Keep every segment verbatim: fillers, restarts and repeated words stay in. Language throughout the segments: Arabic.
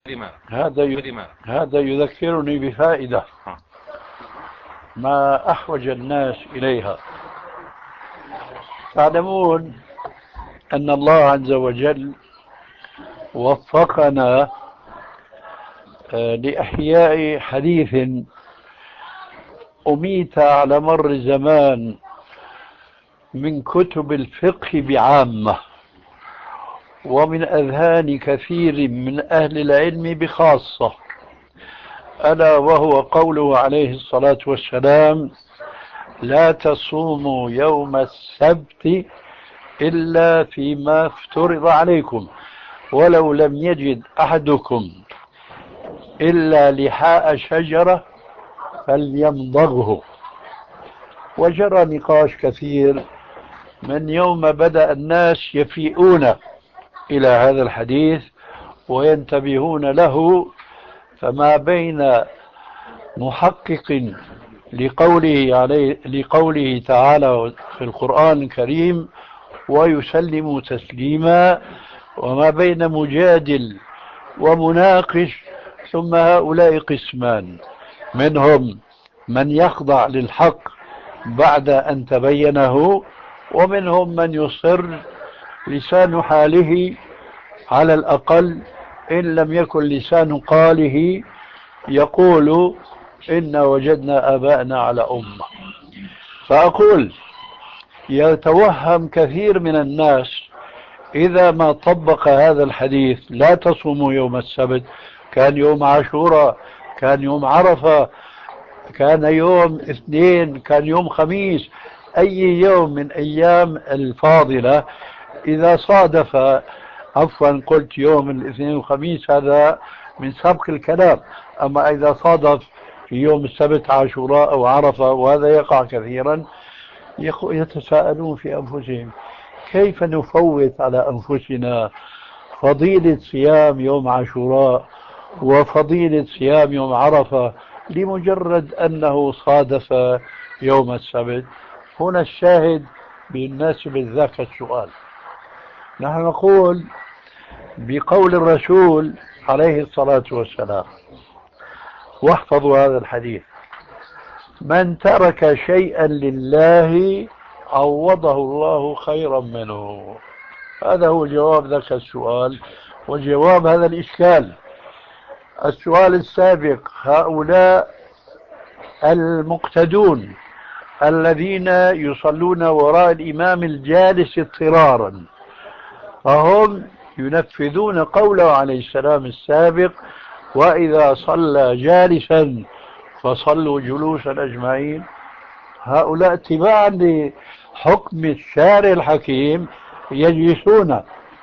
هذا هذا يذكرني بفائدة ما أحوج الناس إليها. تعلمون أن الله عز وجل وفقنا لإحياء حديث أميت على مر الزمان من كتب الفقه بعامة ومن أذهان كثير من أهل العلم بخاصة، ألا وهو قوله عليه الصلاة والسلام: لا تصوموا يوم السبت إلا فيما افترض عليكم ولو لم يجد أحدكم إلا لحاء شجرة فليمضغه. وجرى نقاش كثير من يوم بدأ الناس يفيئون إلى هذا الحديث وينتبهون له، فما بين محقق لقوله عليه لقوله تعالى في القرآن الكريم ويسلم تسليما، وما بين مجادل ومناقش. ثم هؤلاء قسمان: منهم من يخضع للحق بعد أن تبينه، ومنهم من يصر لسان حاله على الأقل إن لم يكن لسان قاله يقول إن وجدنا آباءنا على أمة. فأقول يتوهم كثير من الناس إذا ما طبق هذا الحديث لا تصوموا يوم السبت، كان يوم عاشوراء، كان يوم عرفة، كان يوم اثنين، كان يوم خميس، أي يوم من أيام الفاضلة إذا صادف، عفوا قلت يوم الاثنين والخميس هذا من سبق الكلام، أما إذا صادف في يوم السبت عاشوراء أو عرفة، وهذا يقع كثيرا، يتساءلون في أنفسهم: كيف نفوت على أنفسنا فضيلة صيام يوم عاشوراء وفضيلة صيام يوم عرفة لمجرد أنه صادف يوم السبت؟ هنا الشاهد بالنسبة ذاك السؤال. نحن نقول بقول الرسول عليه الصلاة والسلام، واحفظوا هذا الحديث: من ترك شيئا لله عوضه الله خيرا منه. هذا هو جواب ذاك السؤال وجواب هذا الإشكال. السؤال السابق: هؤلاء المقتدون الذين يصلون وراء الإمام الجالس اضطرارا، فهم ينفذون قوله عليه السلام السابق: وإذا صلى جالسا فصلوا جلوسا أجمعين. هؤلاء اتباعا لحكم الشارع الحكيم يجلسون،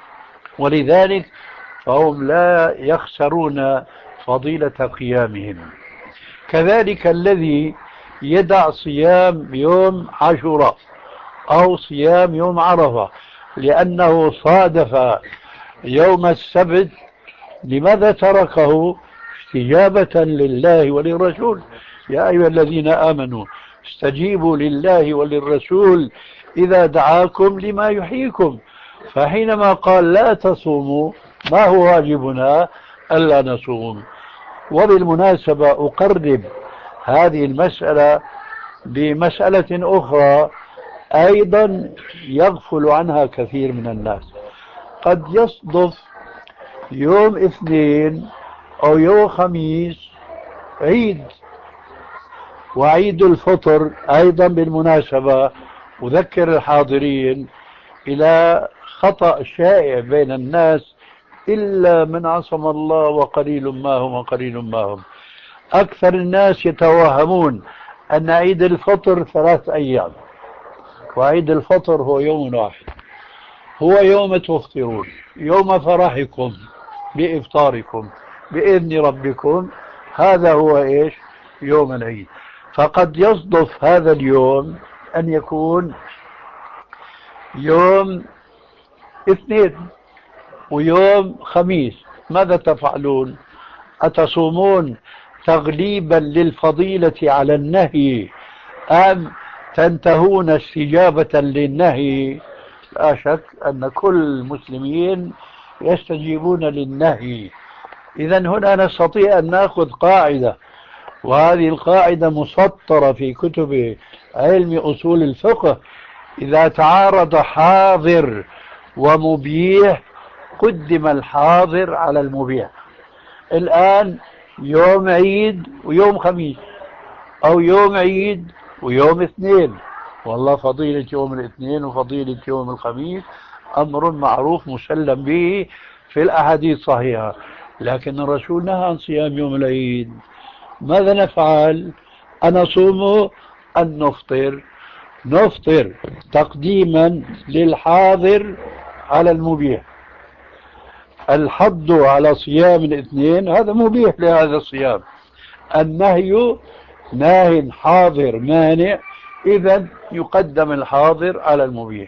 ولذلك فهم لا يخسرون فضيلة قيامهم. كذلك الذي يدع صيام يوم عاشوراء أو صيام يوم عرفة لأنه صادف يوم السبت، لماذا تركه؟ استجابة لله وللرسول. يا أيها الذين آمنوا استجيبوا لله وللرسول إذا دعاكم لما يحييكم. فحينما قال لا تصوموا، ما هو واجبنا؟ ألا نصوم. وبالمناسبة أقرب هذه المسألة بمسألة أخرى أيضا يغفل عنها كثير من الناس. قد يصدف يوم اثنين أو يوم خميس عيد، وعيد الفطر أيضا بالمناسبة أذكر الحاضرين إلى خطأ شائع بين الناس إلا من عصم الله وقليل ما هم وقليل ما هم. أكثر الناس يتوهمون أن عيد الفطر ثلاث أيام، وعيد الفطر هو يوم واحد، هو يوم تفطرون، يوم فرحكم بإفطاركم بإذن ربكم، هذا هو إيش؟ يوم العيد. فقد يصدف هذا اليوم أن يكون يوم اثنين ويوم خميس، ماذا تفعلون؟ أتصومون تغليبا للفضيلة على النهي أم تنتهون استجابة للنهي؟ لا شك أن كل المسلمين يستجيبون للنهي، إذا هنا نستطيع أن نأخذ قاعدة، وهذه القاعدة مسطرة في كتب علم أصول الفقه: إذا تعارض حاضر ومبيح قدم الحاضر على المبيح. الآن يوم عيد ويوم خميس، أو يوم عيد ويوم اثنين، والله فضيلة يوم الاثنين وفضيلة يوم الخميس أمر معروف مسلم به في الأحاديث الصحيحة، لكن الرسول نهى عن صيام يوم العيد. ماذا نفعل؟ أنصوم أن نفطر؟ نفطر تقديما للحاضر على المبيح. الحض على صيام الاثنين هذا مبيح لهذا الصيام، النهي ناه حاضر مانع، إذا يقدم الحاضر على المبيح.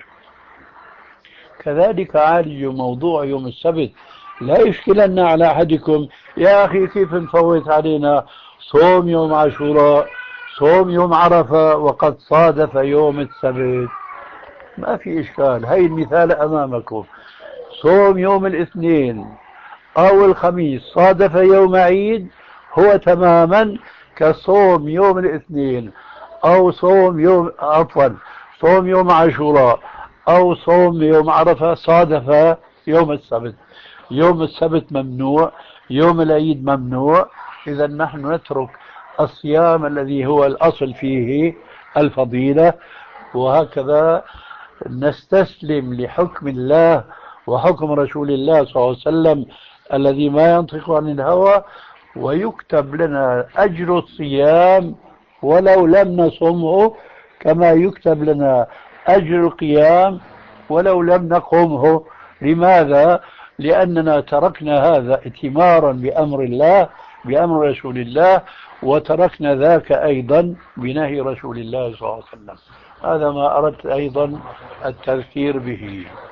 كذلك عالج موضوع يوم السبت. لا يشكلن على أحدكم: يا أخي كيف نفوت علينا صوم يوم عاشوراء، صوم يوم عرفة وقد صادف يوم السبت؟ ما في إشكال، هاي المثال أمامكم. صوم يوم الاثنين أو الخميس صادف يوم عيد هو تماما كصوم يوم الاثنين أو صوم يوم عفوا صوم يوم عاشوراء أو صوم يوم عرفة صادف يوم السبت. يوم السبت ممنوع، يوم العيد ممنوع، إذا نحن نترك الصيام الذي هو الأصل فيه الفضيلة، وهكذا نستسلم لحكم الله وحكم رسول الله صلى الله عليه وسلم الذي ما ينطق عن الهوى، ويكتب لنا أجر الصيام ولو لم نصمه، كما يكتب لنا أجر القيام ولو لم نقومه. لماذا؟ لأننا تركنا هذا اتمارا بأمر الله بأمر رسول الله، وتركنا ذاك أيضا بنهي رسول الله صلى الله عليه وسلم. هذا ما أردت أيضا التذكير به.